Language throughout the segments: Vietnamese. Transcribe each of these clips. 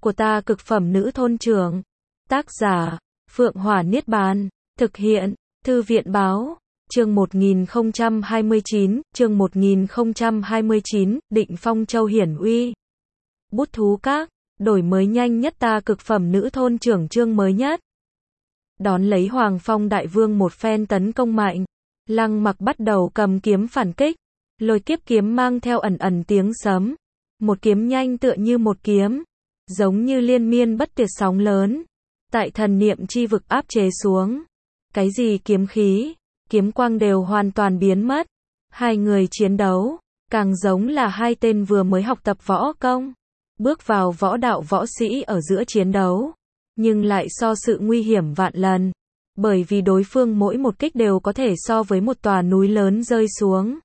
của ta cực phẩm nữ thôn trưởng. Tác giả, Phượng Hỏa Niết Bàn. Thực hiện, Thư viện báo. Chương 1029, Định Phong Châu hiển uy. Bút thú các, đổi mới nhanh nhất ta cực phẩm nữ thôn trưởng chương mới nhất. Đón lấy Hoàng Phong đại vương một phen tấn công mạnh. Lăng Mặc bắt đầu cầm kiếm phản kích. Lôi kiếp kiếm mang theo ẩn ẩn tiếng sấm. Một kiếm nhanh tựa như một kiếm. Giống như liên miên bất tuyệt sóng lớn. Tại thần niệm chi vực áp chế xuống. Cái gì kiếm khí, kiếm quang đều hoàn toàn biến mất. Hai người chiến đấu, càng giống là hai tên vừa mới học tập võ công. Bước vào võ đạo võ sĩ ở giữa chiến đấu. Nhưng lại so sự nguy hiểm vạn lần. Bởi vì đối phương mỗi một kích đều có thể so với một tòa núi lớn rơi xuống.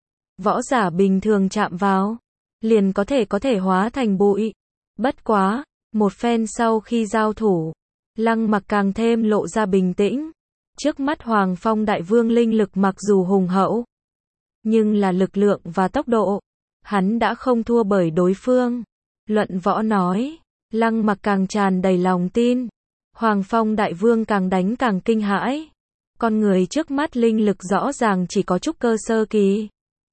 Võ giả bình thường chạm vào, liền có thể hóa thành bụi. Bất quá, một phen sau khi giao thủ, Lăng Mặc càng thêm lộ ra bình tĩnh. Trước mắt Hoàng Phong đại vương linh lực mặc dù hùng hậu, nhưng là lực lượng và tốc độ, hắn đã không thua bởi đối phương. Luận võ nói, Lăng Mặc càng tràn đầy lòng tin. Hoàng Phong đại vương càng đánh càng kinh hãi. Con người trước mắt linh lực rõ ràng chỉ có trúc cơ sơ kỳ.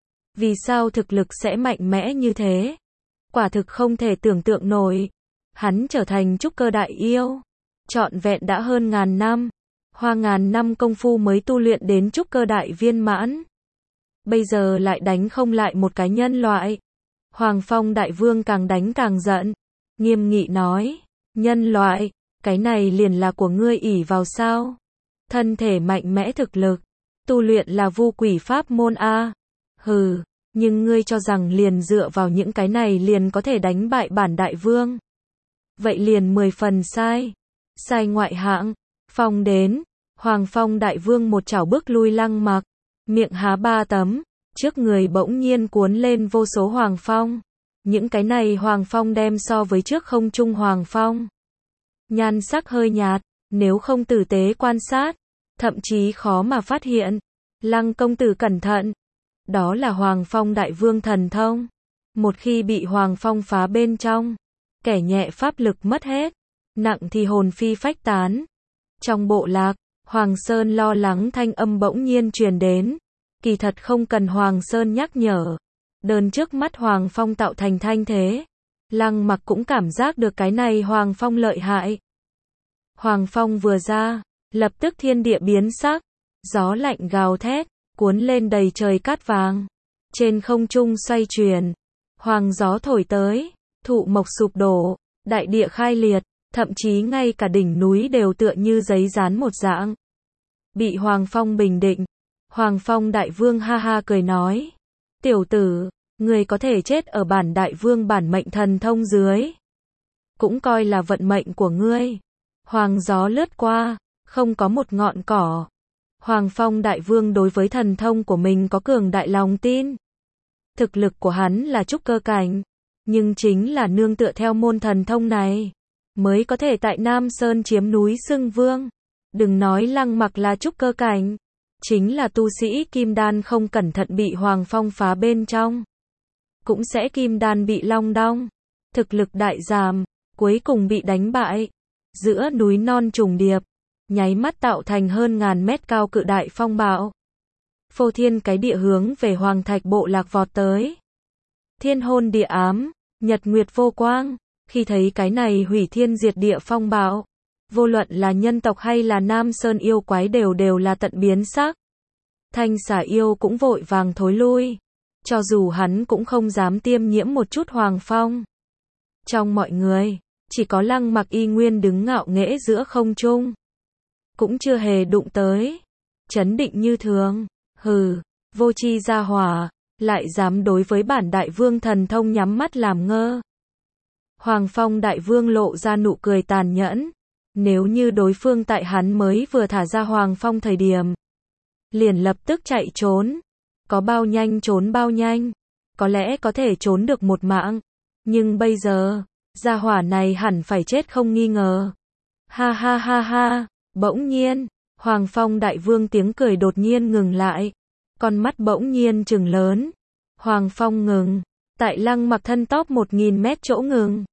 Vì sao thực lực sẽ mạnh mẽ như thế? Quả thực không thể tưởng tượng nổi. Hắn trở thành trúc cơ đại yêu. Trọn vẹn đã hơn ngàn năm. Hoa ngàn năm công phu mới tu luyện đến trúc cơ đại viên mãn. Bây giờ lại đánh không lại một cái nhân loại. Hoàng Phong đại vương càng đánh càng giận. Nghiêm nghị nói, nhân loại, cái này liền là của ngươi ỷ vào sao? Thân thể mạnh mẽ thực lực, tu luyện là vu quỷ pháp môn a. Hừ, nhưng ngươi cho rằng liền dựa vào những cái này liền có thể đánh bại bản đại vương. Vậy liền 10 phần sai. Sai ngoại hạng. Phong đến, Hoàng Phong đại vương một chảo bước lui Lăng Mặc, miệng há ba tấm, trước người bỗng nhiên cuốn lên vô số Hoàng Phong. Những cái này Hoàng Phong đem so với trước không trung Hoàng Phong. Nhan sắc hơi nhạt, nếu không tử tế quan sát, thậm chí khó mà phát hiện. Lăng công tử cẩn thận. Đó là Hoàng Phong đại vương thần thông. Một khi bị Hoàng Phong phá bên trong, kẻ nhẹ pháp lực mất hết, nặng thì hồn phi phách tán. Trong bộ lạc, Hoàng Sơn lo lắng thanh âm bỗng nhiên truyền đến. Kỳ thật không cần Hoàng Sơn nhắc nhở. Đơn trước mắt Hoàng Phong tạo thành thanh thế. Lăng Mặc cũng cảm giác được cái này Hoàng Phong lợi hại. Hoàng Phong vừa ra, lập tức thiên địa biến sắc. Gió lạnh gào thét, cuốn lên đầy trời cát vàng. Trên không trung xoay chuyển. Hoàng gió thổi tới, thụ mộc sụp đổ, đại địa khai liệt. Thậm chí ngay cả đỉnh núi đều tựa như giấy dán một dạng. Bị Hoàng Phong bình định. Hoàng Phong đại vương ha ha cười nói. Tiểu tử, người có thể chết ở bản đại vương bản mệnh thần thông dưới. Cũng coi là vận mệnh của ngươi. Hoàng gió lướt qua, không có một ngọn cỏ. Hoàng Phong đại vương đối với thần thông của mình có cường đại lòng tin. Thực lực của hắn là trúc cơ cảnh. Nhưng chính là nương tựa theo môn thần thông này, mới có thể tại Nam Sơn chiếm núi xưng vương. Đừng nói Lăng Mặc là trúc cơ cảnh. Chính là tu sĩ kim đan không cẩn thận bị Hoàng Phong phá bên trong, cũng sẽ kim đan bị long đong. Thực lực đại giảm, cuối cùng bị đánh bại. Giữa núi non trùng điệp, nháy mắt tạo thành hơn ngàn mét cao cự đại phong bạo. Phô thiên cái địa hướng về Hoàng Thạch bộ lạc vọt tới. Thiên hôn địa ám, nhật nguyệt vô quang. Khi thấy cái này hủy thiên diệt địa phong bạo, vô luận là nhân tộc hay là Nam Sơn yêu quái đều là tận biến sắc. Thanh xà yêu cũng vội vàng thối lui. Cho dù hắn cũng không dám tiêm nhiễm một chút Hoàng Phong. Trong mọi người, chỉ có Lăng Mặc y nguyên đứng ngạo nghễ giữa không trung. Cũng chưa hề đụng tới. Chấn định như thường. Hừ, vô tri gia hỏa, lại dám đối với bản đại vương thần thông nhắm mắt làm ngơ. Hoàng Phong đại vương lộ ra nụ cười tàn nhẫn. Nếu như đối phương tại hắn mới vừa thả ra Hoàng Phong thời điểm, liền lập tức chạy trốn. Có bao nhanh trốn bao nhanh. Có lẽ có thể trốn được một mạng. Nhưng bây giờ, gia hỏa này hẳn phải chết không nghi ngờ. Ha ha ha ha. Bỗng nhiên, Hoàng Phong đại vương tiếng cười đột nhiên ngừng lại. Con mắt bỗng nhiên trừng lớn. Hoàng Phong ngừng. Tại Lăng Mặc thân top 1000 mét chỗ ngừng.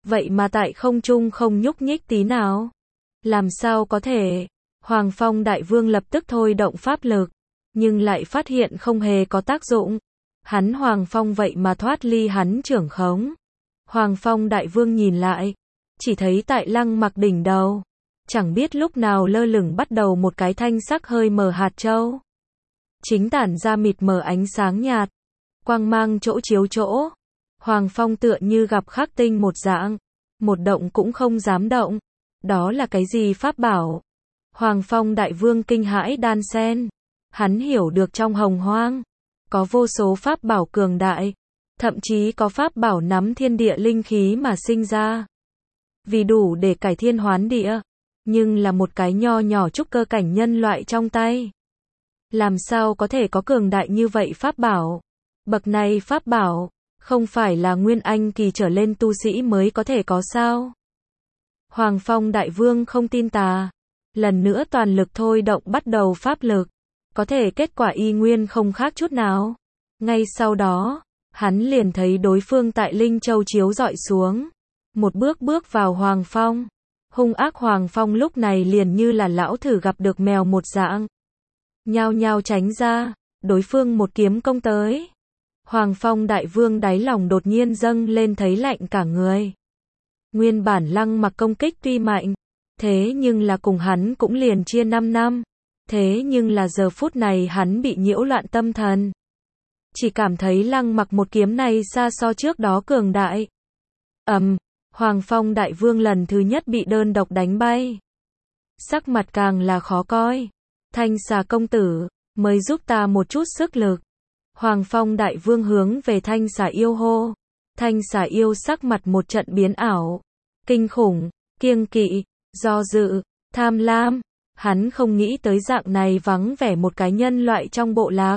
vậy mà tại không trung không nhúc nhích tí nào. Làm sao có thể? Hoàng Phong Đại Vương lập tức thôi động pháp lực, nhưng lại phát hiện không hề có tác dụng. Hắn Hoàng Phong vậy mà thoát ly hắn trưởng khống. Hoàng Phong Đại Vương nhìn lại, chỉ thấy tại Lăng Mặc đỉnh đầu, chẳng biết lúc nào lơ lửng bắt đầu một cái thanh sắc hơi mờ hạt châu. Chính tản ra mịt mờ ánh sáng nhạt, quang mang chỗ chiếu chỗ. Hoàng Phong tựa như gặp khắc tinh một dạng, một động cũng không dám động. Đó là cái gì pháp bảo? Hoàng Phong Đại Vương kinh hãi đan sen. Hắn hiểu được trong hồng hoang, có vô số pháp bảo cường đại, thậm chí có pháp bảo nắm thiên địa linh khí mà sinh ra. Vì đủ để cải thiên hoán địa, nhưng là một cái nho nhỏ trúc cơ cảnh nhân loại trong tay. Làm sao có thể có cường đại như vậy pháp bảo? Bậc này pháp bảo, không phải là nguyên anh kỳ trở lên tu sĩ mới có thể có sao? Hoàng Phong Đại Vương không tin tà, lần nữa toàn lực thôi động bắt đầu pháp lực, có thể kết quả y nguyên không khác chút nào. Ngay sau đó, hắn liền thấy đối phương tại Linh Châu chiếu dọi xuống, một bước bước vào Hoàng Phong. Hung ác Hoàng Phong lúc này liền như là lão thử gặp được mèo một dạng, nhao nhao tránh ra, đối phương một kiếm công tới. Hoàng Phong Đại Vương đáy lòng đột nhiên dâng lên thấy lạnh cả người. Nguyên bản Lăng Mặc công kích tuy mạnh, thế nhưng là cùng hắn cũng liền chia 5 năm. Thế nhưng là giờ phút này hắn bị nhiễu loạn tâm thần. Chỉ cảm thấy Lăng Mặc một kiếm này xa so trước đó cường đại. Hoàng Phong Đại Vương lần thứ nhất bị đơn độc đánh bay. Sắc mặt càng là khó coi. Thanh Xà công tử, mới giúp ta một chút sức lực. Hoàng Phong Đại Vương hướng về Thanh Xà yêu hô. Thanh Xà yêu sắc mặt một trận biến ảo. Kinh khủng, kiêng kỵ, do dự, tham lam. Hắn không nghĩ tới dạng này vắng vẻ một cái nhân loại trong bộ lạc.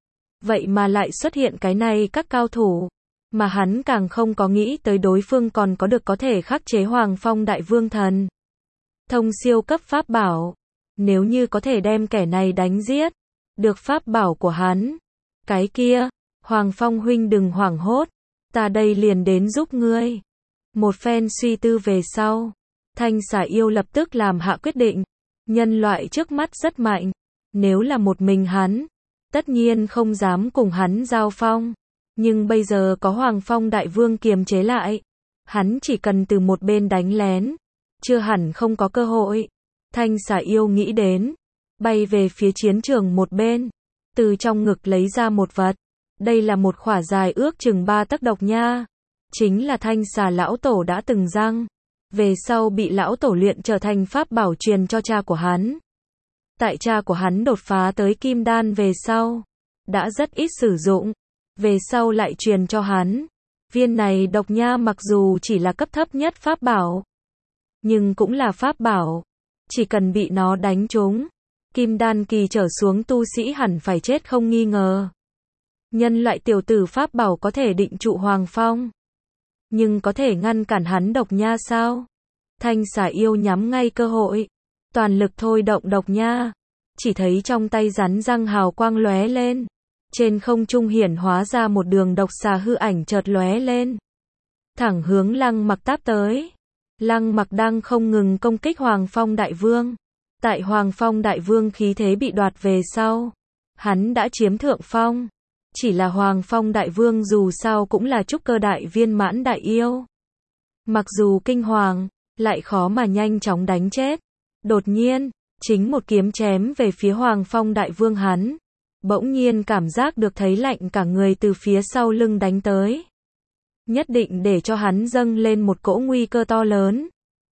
Vậy mà lại xuất hiện cái này các cao thủ. Mà hắn càng không có nghĩ tới đối phương còn có được có thể khắc chế Hoàng Phong Đại Vương thần thông siêu cấp pháp bảo. Nếu như có thể đem kẻ này đánh giết được pháp bảo của hắn, cái kia, Hoàng Phong huynh đừng hoảng hốt, ta đây liền đến giúp ngươi. Một phen suy tư về sau, Thanh Xà yêu lập tức làm hạ quyết định. Nhân loại trước mắt rất mạnh, nếu là một mình hắn, tất nhiên không dám cùng hắn giao phong. Nhưng bây giờ có Hoàng Phong Đại Vương kiềm chế lại, hắn chỉ cần từ một bên đánh lén, chưa hẳn không có cơ hội. Thanh Xà yêu nghĩ đến, bay về phía chiến trường một bên, từ trong ngực lấy ra một vật. Đây là một khỏa dài ước chừng 3 tấc độc nha, chính là Thanh Xà lão tổ đã từng răng, về sau bị lão tổ luyện trở thành pháp bảo truyền cho cha của hắn. Tại cha của hắn đột phá tới kim đan về sau, đã rất ít sử dụng, về sau lại truyền cho hắn. Viên này độc nha mặc dù chỉ là cấp thấp nhất pháp bảo, nhưng cũng là pháp bảo, chỉ cần bị nó đánh trúng, kim đan kỳ trở xuống tu sĩ hẳn phải chết không nghi ngờ. Nhân loại tiểu tử pháp bảo có thể định trụ Hoàng Phong, nhưng có thể ngăn cản hắn độc nha sao? Thanh Xà yêu nhắm ngay cơ hội, toàn lực thôi động độc nha, chỉ thấy trong tay rắn răng hào quang lóe lên, trên không trung hiển hóa ra một đường độc xà hư ảnh chợt lóe lên, thẳng hướng Lăng Mặc táp tới. Lăng Mặc đang không ngừng công kích Hoàng Phong Đại Vương. Tại Hoàng Phong Đại Vương khí thế bị đoạt về sau, hắn đã chiếm thượng phong. Chỉ là Hoàng Phong Đại Vương dù sao cũng là trúc cơ đại viên mãn đại yêu. Mặc dù kinh hoàng, lại khó mà nhanh chóng đánh chết. Đột nhiên, chính một kiếm chém về phía Hoàng Phong Đại Vương hắn. Bỗng nhiên cảm giác được thấy lạnh cả người từ phía sau lưng đánh tới. Nhất định để cho hắn dâng lên một cỗ nguy cơ to lớn.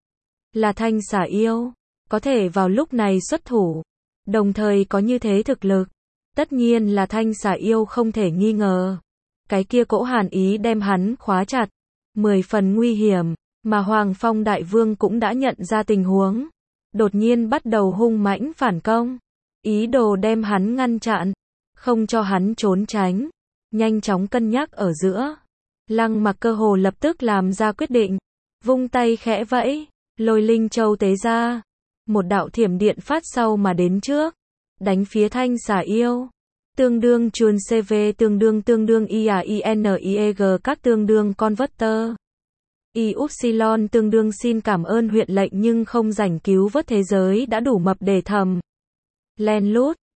Là Thanh Xà yêu, có thể vào lúc này xuất thủ, đồng thời có như thế thực lực. Tất nhiên là Thanh Xà yêu không thể nghi ngờ. Cái kia cỗ hàn ý đem hắn khóa chặt, 10 phần nguy hiểm, mà Hoàng Phong Đại Vương cũng đã nhận ra tình huống. Đột nhiên bắt đầu hung mãnh phản công, ý đồ đem hắn ngăn chặn, không cho hắn trốn tránh. Nhanh chóng cân nhắc ở giữa, Lăng Mặc cơ hồ lập tức làm ra quyết định, vung tay khẽ vẫy, lôi linh châu tế ra, một đạo thiểm điện phát sau mà đến trước, đánh phía Thanh Xà yêu. Tương đương chuồn CV tương đương IAINEG các tương đương converter. Y Upsilon tương đương xin cảm ơn huyện lệnh nhưng không rảnh cứu vớt thế giới đã đủ mập để thầm. Len lút.